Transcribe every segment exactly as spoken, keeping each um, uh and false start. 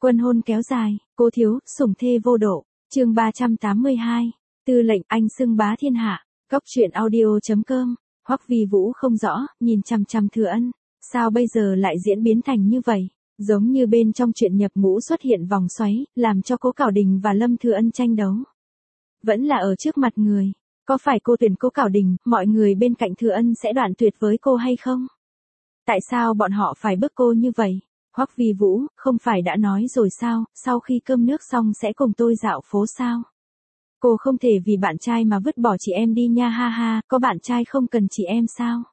Quân hôn kéo dài, cố thiếu, sủng thê vô độ. Chương ba trăm tám mươi hai. Tư lệnh anh xưng bá thiên hạ. Cốc truyện audio.com. Hoắc Vi Vũ không rõ, nhìn chằm chằm Thừa Ân, sao bây giờ lại diễn biến thành như vậy? Giống như bên trong truyện nhập ngũ xuất hiện vòng xoáy, làm cho Cố Cảo Đình và Lâm Thừa Ân tranh đấu. Vẫn là ở trước mặt người, có phải cô tuyển Cố Cảo Đình, mọi người bên cạnh Thừa Ân sẽ đoạn tuyệt với cô hay không? Tại sao bọn họ phải bức cô như vậy? Hoắc Vi Vũ, không phải đã nói rồi sao, sau khi cơm nước xong sẽ cùng tôi dạo phố sao? Cô không thể vì bạn trai mà vứt bỏ chị em đi nha ha ha, có bạn trai không cần chị em sao?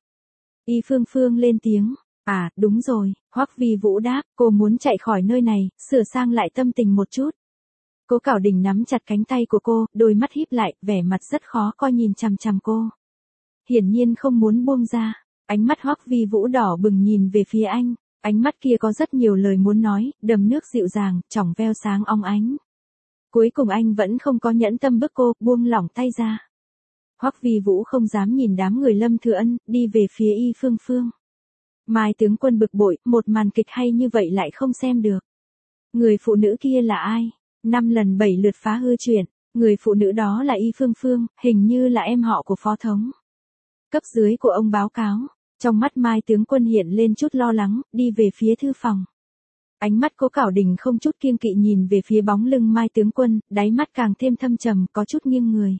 Y Phương Phương lên tiếng, à, đúng rồi, Hoắc Vi Vũ đáp, cô muốn chạy khỏi nơi này, sửa sang lại tâm tình một chút. Cố Cảo Đình nắm chặt cánh tay của cô, đôi mắt híp lại, vẻ mặt rất khó coi nhìn chằm chằm cô. Hiển nhiên không muốn buông ra, ánh mắt Hoắc Vi Vũ đỏ bừng nhìn về phía anh, ánh mắt kia có rất nhiều lời muốn nói, đầm nước dịu dàng, tròng veo sáng óng ánh. Cuối cùng anh vẫn không có nhẫn tâm bức cô, buông lỏng tay ra. Hoắc Vi Vũ không dám nhìn đám người Lâm Thừa Ân, đi về phía Y Phương Phương. Mai tướng quân bực bội, một màn kịch hay như vậy lại không xem được. Người phụ nữ kia là ai? Năm lần bảy lượt phá hư chuyện, người phụ nữ đó là Y Phương Phương, hình như là em họ của phó thống. Cấp dưới của ông báo cáo, trong mắt Mai tướng quân hiện lên chút lo lắng, đi về phía thư phòng. Ánh mắt Cố Cảo Đình không chút kiêng kỵ nhìn về phía bóng lưng Mai tướng quân, đáy mắt càng thêm thâm trầm, có chút nghiêng người.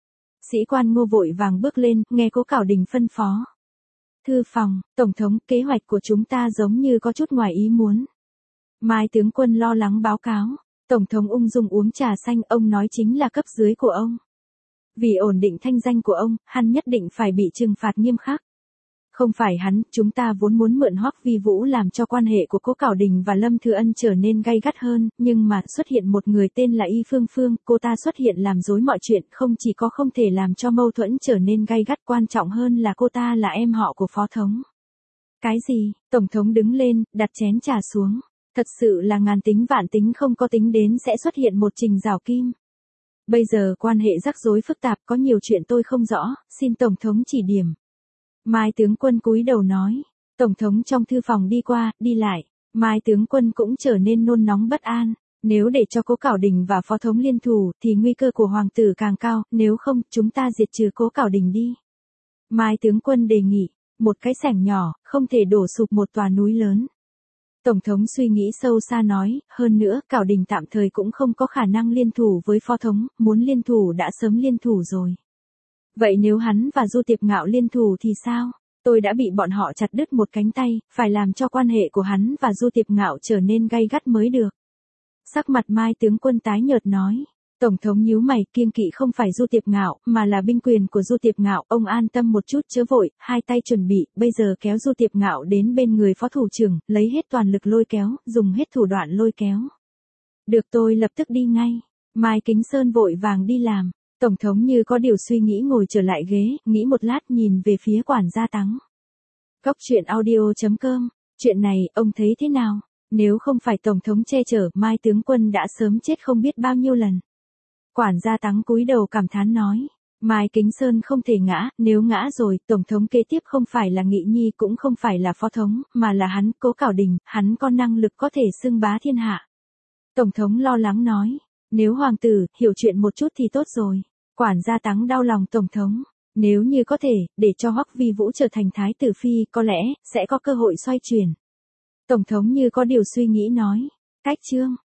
Sĩ quan Ngô vội vàng bước lên, nghe Cố Cảo Đình phân phó. Thư phòng, tổng thống, kế hoạch của chúng ta giống như có chút ngoài ý muốn. Mai tướng quân lo lắng báo cáo. Tổng thống ung dung uống trà xanh, ông nói chính là cấp dưới của ông. Vì ổn định thanh danh của ông, hắn nhất định phải bị trừng phạt nghiêm khắc. Không phải hắn, chúng ta vốn muốn mượn Hoắc Vi Vũ làm cho quan hệ của Cố Cảo Đình và Lâm Thừa Ân trở nên gay gắt hơn, nhưng mà xuất hiện một người tên là Y Phương Phương, cô ta xuất hiện làm rối mọi chuyện, không chỉ có không thể làm cho mâu thuẫn trở nên gay gắt, quan trọng hơn là cô ta là em họ của phó thống. Cái gì? Tổng thống đứng lên, đặt chén trà xuống. Thật sự là ngàn tính vạn tính không có tính đến sẽ xuất hiện một Trình Giảo Kim. Bây giờ quan hệ rắc rối phức tạp, có nhiều chuyện tôi không rõ, xin Tổng thống chỉ điểm. Mai tướng quân cúi đầu nói. Tổng thống trong thư phòng đi qua, đi lại. Mai tướng quân cũng trở nên nôn nóng bất an. Nếu để cho Cố Cảo Đình và phó thống liên thủ thì nguy cơ của hoàng tử càng cao, nếu không chúng ta diệt trừ Cố Cảo Đình đi. Mai tướng quân đề nghị, một cái sảnh nhỏ, không thể đổ sụp một tòa núi lớn. Tổng thống suy nghĩ sâu xa nói, hơn nữa, Cảo Đình tạm thời cũng không có khả năng liên thủ với phó thống, muốn liên thủ đã sớm liên thủ rồi. Vậy nếu hắn và Du Tiệp Ngạo liên thủ thì sao? Tôi đã bị bọn họ chặt đứt một cánh tay, phải làm cho quan hệ của hắn và Du Tiệp Ngạo trở nên gay gắt mới được. Sắc mặt Mai tướng quân tái nhợt nói. Tổng thống nhíu mày, kiêng kỵ không phải Du Tiệp Ngạo, mà là binh quyền của Du Tiệp Ngạo, ông an tâm một chút chớ vội, hai tay chuẩn bị, bây giờ kéo Du Tiệp Ngạo đến bên người phó thủ trưởng, lấy hết toàn lực lôi kéo, dùng hết thủ đoạn lôi kéo. Được, tôi lập tức đi ngay. Mai Kính Sơn vội vàng đi làm. Tổng thống như có điều suy nghĩ ngồi trở lại ghế, nghĩ một lát nhìn về phía quản gia Tắng. Cốc truyện audio.com, chuyện này, ông thấy thế nào? Nếu không phải Tổng thống che chở, Mai tướng quân đã sớm chết không biết bao nhiêu lần. Quản gia Tắng cúi đầu cảm thán nói. Mai Kính Sơn không thể ngã, nếu ngã rồi, Tổng thống kế tiếp không phải là Nghị Nhi cũng không phải là phó thống, mà là hắn, Cố Cảo Đình, hắn có năng lực có thể xưng bá thiên hạ. Tổng thống lo lắng nói. Nếu hoàng tử, hiểu chuyện một chút thì tốt rồi. Quản gia Tắng đau lòng Tổng thống. Nếu như có thể, để cho Hoắc Vi Vũ trở thành thái tử phi, có lẽ, sẽ có cơ hội xoay chuyển. Tổng thống như có điều suy nghĩ nói. Cách chương.